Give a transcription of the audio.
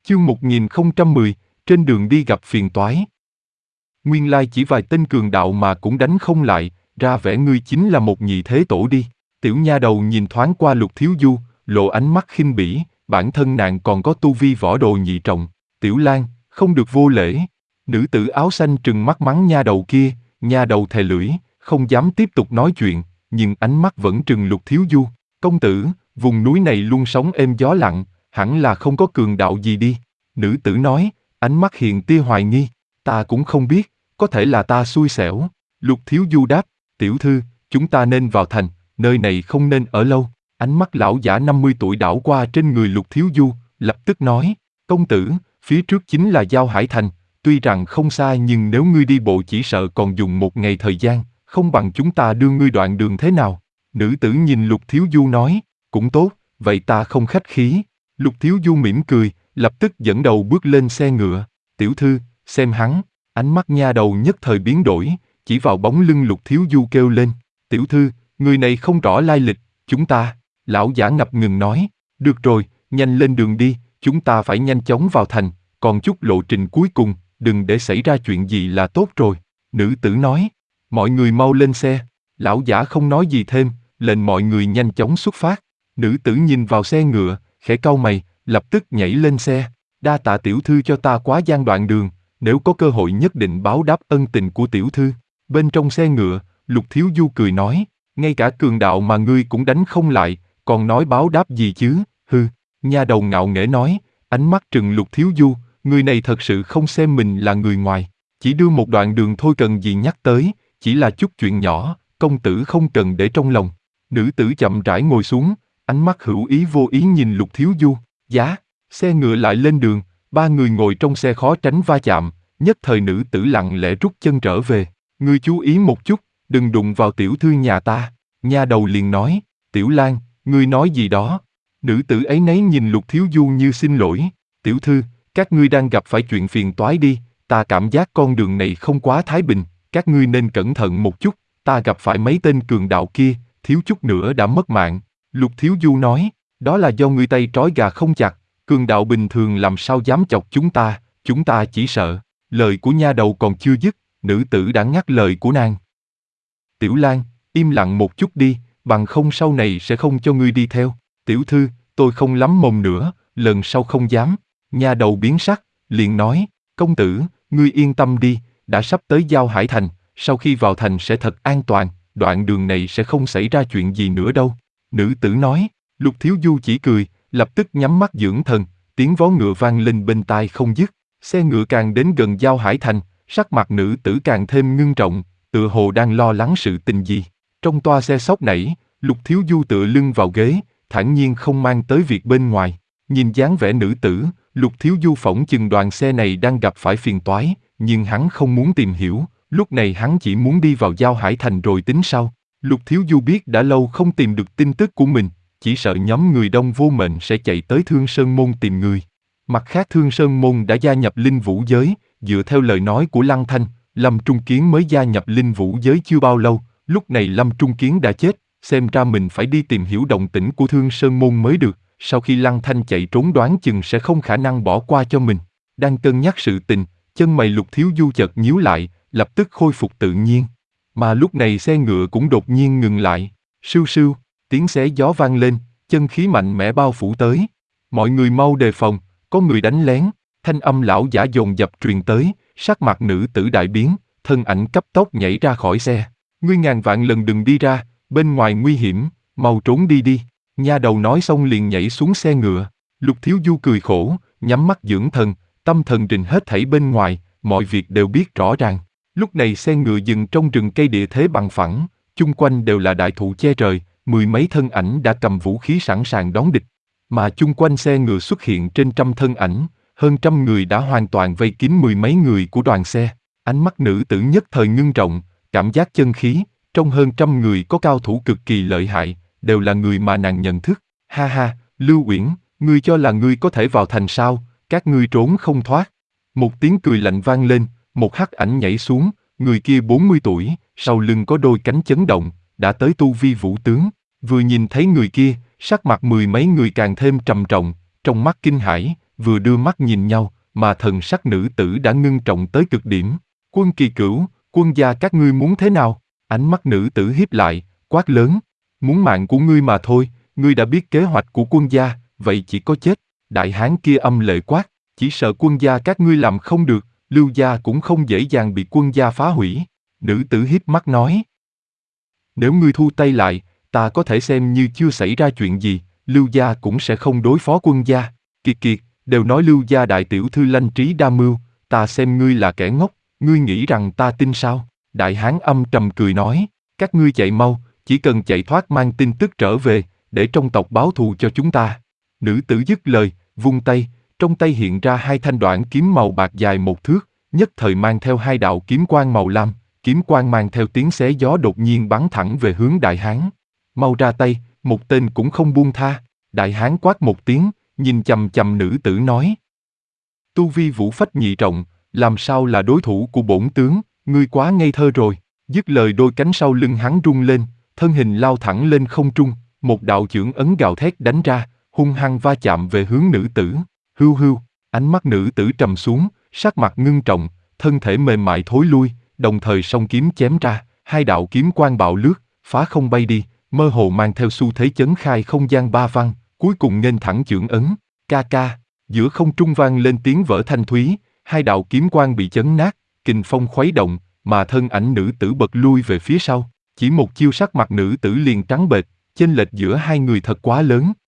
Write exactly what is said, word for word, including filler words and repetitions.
Chương một nghìn không trăm mười, trên đường đi gặp phiền toái. Nguyên lai chỉ vài tên cường đạo mà cũng đánh không lại, ra vẻ ngươi chính là một nhị thế tổ đi. Tiểu nha đầu nhìn thoáng qua Lục Thiếu Du, lộ ánh mắt khinh bỉ, bản thân nàng còn có tu vi võ đồ nhị trọng. Tiểu Lan, không được vô lễ. Nữ tử áo xanh trừng mắt mắng nha đầu kia, nha đầu thè lưỡi, không dám tiếp tục nói chuyện, nhưng ánh mắt vẫn trừng Lục Thiếu Du. Công tử, vùng núi này luôn sóng êm gió lặng, hẳn là không có cường đạo gì đi. Nữ tử nói, ánh mắt hiện tia hoài nghi, ta cũng không biết, có thể là ta xui xẻo. Lục Thiếu Du đáp, tiểu thư, chúng ta nên vào thành, nơi này không nên ở lâu. Ánh mắt lão giả năm mươi tuổi đảo qua trên người Lục Thiếu Du, lập tức nói, công tử, phía trước chính là Giao Hải Thành, tuy rằng không xa nhưng nếu ngươi đi bộ chỉ sợ còn dùng một ngày thời gian, không bằng chúng ta đưa ngươi đoạn đường thế nào. Nữ tử nhìn Lục Thiếu Du nói, cũng tốt, vậy ta không khách khí. Lục Thiếu Du mỉm cười, lập tức dẫn đầu bước lên xe ngựa. Tiểu thư, xem hắn. Ánh mắt nha đầu nhất thời biến đổi, chỉ vào bóng lưng Lục Thiếu Du kêu lên. Tiểu thư, người này không rõ lai lịch, chúng ta. Lão giả ngập ngừng nói, được rồi, nhanh lên đường đi, chúng ta phải nhanh chóng vào thành, còn chút lộ trình cuối cùng, đừng để xảy ra chuyện gì là tốt rồi. Nữ tử nói, mọi người mau lên xe. Lão giả không nói gì thêm, lệnh mọi người nhanh chóng xuất phát. Nữ tử nhìn vào xe ngựa, khẽ cau mày, lập tức nhảy lên xe. Đa tạ tiểu thư cho ta quá gian đoạn đường, nếu có cơ hội nhất định báo đáp ân tình của tiểu thư. Bên trong xe ngựa, Lục Thiếu Du cười nói, ngay cả cường đạo mà ngươi cũng đánh không lại, còn nói báo đáp gì chứ, hư. Nha đầu ngạo nghễ nói, ánh mắt trừng Lục Thiếu Du, người này thật sự không xem mình là người ngoài. Chỉ đưa một đoạn đường thôi cần gì nhắc tới, chỉ là chút chuyện nhỏ, công tử không cần để trong lòng. Nữ tử chậm rãi ngồi xuống, ánh mắt hữu ý vô ý nhìn Lục Thiếu Du. Giá, xe ngựa lại lên đường, ba người ngồi trong xe khó tránh va chạm, nhất thời nữ tử lặng lẽ rút chân trở về. Ngươi chú ý một chút, đừng đụng vào tiểu thư nhà ta. Nha đầu liền nói, Tiểu Lan, ngươi nói gì đó? Nữ tử ấy nấy nhìn Lục Thiếu Du như xin lỗi. Tiểu thư, các ngươi đang gặp phải chuyện phiền toái đi, ta cảm giác con đường này không quá thái bình, các ngươi nên cẩn thận một chút, ta gặp phải mấy tên cường đạo kia, thiếu chút nữa đã mất mạng. Lục Thiếu Du nói, đó là do ngươi tay trói gà không chặt, cường đạo bình thường làm sao dám chọc chúng ta, chúng ta chỉ sợ. Lời của nha đầu còn chưa dứt, nữ tử đã ngắt lời của nàng. Tiểu Lan, im lặng một chút đi, bằng không sau này sẽ không cho ngươi đi theo. Tiểu thư, tôi không lắm mồm nữa, lần sau không dám. Nha đầu biến sắc, liền nói, công tử, ngươi yên tâm đi, đã sắp tới Giao Hải Thành, sau khi vào thành sẽ thật an toàn, đoạn đường này sẽ không xảy ra chuyện gì nữa đâu. Nữ tử nói, Lục Thiếu Du chỉ cười, lập tức nhắm mắt dưỡng thần, tiếng vó ngựa vang lên bên tai không dứt. Xe ngựa càng đến gần Giao Hải Thành, sắc mặt nữ tử càng thêm ngưng trọng, tựa hồ đang lo lắng sự tình gì. Trong toa xe sóc nảy, Lục Thiếu Du tựa lưng vào ghế, thản nhiên không mang tới việc bên ngoài. Nhìn dáng vẻ nữ tử, Lục Thiếu Du phỏng chừng đoàn xe này đang gặp phải phiền toái, nhưng hắn không muốn tìm hiểu, lúc này hắn chỉ muốn đi vào Giao Hải Thành rồi tính sau. Lục Thiếu Du biết đã lâu không tìm được tin tức của mình, chỉ sợ nhóm người Đông Vô Mệnh sẽ chạy tới Thương Sơn Môn tìm người. Mặt khác Thương Sơn Môn đã gia nhập linh vũ giới, dựa theo lời nói của Lăng Thanh, Lâm Trung Kiến mới gia nhập linh vũ giới chưa bao lâu, lúc này Lâm Trung Kiến đã chết, xem ra mình phải đi tìm hiểu động tĩnh của Thương Sơn Môn mới được, sau khi Lăng Thanh chạy trốn đoán chừng sẽ không khả năng bỏ qua cho mình. Đang cân nhắc sự tình, chân mày Lục Thiếu Du chợt nhíu lại, lập tức khôi phục tự nhiên. Mà lúc này xe ngựa cũng đột nhiên ngừng lại, sưu sưu, tiếng xé gió vang lên, chân khí mạnh mẽ bao phủ tới. Mọi người mau đề phòng, có người đánh lén, thanh âm lão giả dồn dập truyền tới, sắc mặt nữ tử đại biến, thân ảnh cấp tốc nhảy ra khỏi xe. Ngươi ngàn vạn lần đừng đi ra, bên ngoài nguy hiểm, mau trốn đi đi. Nha đầu nói xong liền nhảy xuống xe ngựa. Lục Thiếu Du cười khổ, nhắm mắt dưỡng thần, tâm thần rình hết thảy bên ngoài, mọi việc đều biết rõ ràng. Lúc này xe ngựa dừng trong rừng cây địa thế bằng phẳng, chung quanh đều là đại thụ che trời, mười mấy thân ảnh đã cầm vũ khí sẵn sàng đón địch. Mà chung quanh xe ngựa xuất hiện trên trăm thân ảnh, hơn trăm người đã hoàn toàn vây kín mười mấy người của đoàn xe. Ánh mắt nữ tử nhất thời ngưng trọng, cảm giác chân khí, trong hơn trăm người có cao thủ cực kỳ lợi hại, đều là người mà nàng nhận thức. Ha ha, Lưu Uyển, ngươi cho là ngươi có thể vào thành sao, các ngươi trốn không thoát. Một tiếng cười lạnh vang lên, một hắc ảnh nhảy xuống, người kia bốn mươi tuổi, sau lưng có đôi cánh chấn động, đã tới tu vi vũ tướng. Vừa nhìn thấy người kia, sắc mặt mười mấy người càng thêm trầm trọng, trong mắt kinh hãi, vừa đưa mắt nhìn nhau, mà thần sắc nữ tử đã ngưng trọng tới cực điểm. Quân Kỳ Cửu, quân gia các ngươi muốn thế nào? Ánh mắt nữ tử hiếp lại, quát lớn. Muốn mạng của ngươi mà thôi, ngươi đã biết kế hoạch của quân gia, vậy chỉ có chết. Đại hán kia âm lệ quát, chỉ sợ quân gia các ngươi làm không được, Lưu gia cũng không dễ dàng bị quân gia phá hủy. Nữ tử hiếp mắt nói. Nếu ngươi thu tay lại, ta có thể xem như chưa xảy ra chuyện gì, Lưu gia cũng sẽ không đối phó quân gia. Kiệt kiệt, đều nói Lưu gia đại tiểu thư lanh trí đa mưu, ta xem ngươi là kẻ ngốc, ngươi nghĩ rằng ta tin sao? Đại hán âm trầm cười nói, các ngươi chạy mau, chỉ cần chạy thoát mang tin tức trở về, để trong tộc báo thù cho chúng ta. Nữ tử dứt lời, vung tay, trong tay hiện ra hai thanh đoạn kiếm màu bạc dài một thước, nhất thời mang theo hai đạo kiếm quang màu lam, kiếm quang mang theo tiếng xé gió đột nhiên bắn thẳng về hướng đại hán. Mau ra tay, một tên cũng không buông tha. Đại hán quát một tiếng, nhìn chằm chằm nữ tử nói. Tu vi vũ phách nhị trọng, làm sao là đối thủ của bổn tướng, ngươi quá ngây thơ rồi. Dứt lời đôi cánh sau lưng hắn rung lên, thân hình lao thẳng lên không trung, một đạo chưởng ấn gào thét đánh ra, hung hăng va chạm về hướng nữ tử. Hưu hưu, ánh mắt nữ tử trầm xuống, sắc mặt ngưng trọng, thân thể mềm mại thối lui, đồng thời song kiếm chém ra, hai đạo kiếm quang bạo lướt, phá không bay đi, mơ hồ mang theo xu thế chấn khai không gian ba văn, cuối cùng nghênh thẳng chưởng ấn. Ca ca, giữa không trung vang lên tiếng vỡ thanh thúy, hai đạo kiếm quang bị chấn nát, kình phong khuấy động, mà thân ảnh nữ tử bật lui về phía sau. Chỉ một chiêu sắc mặt nữ tử liền trắng bệch, chênh lệch giữa hai người thật quá lớn.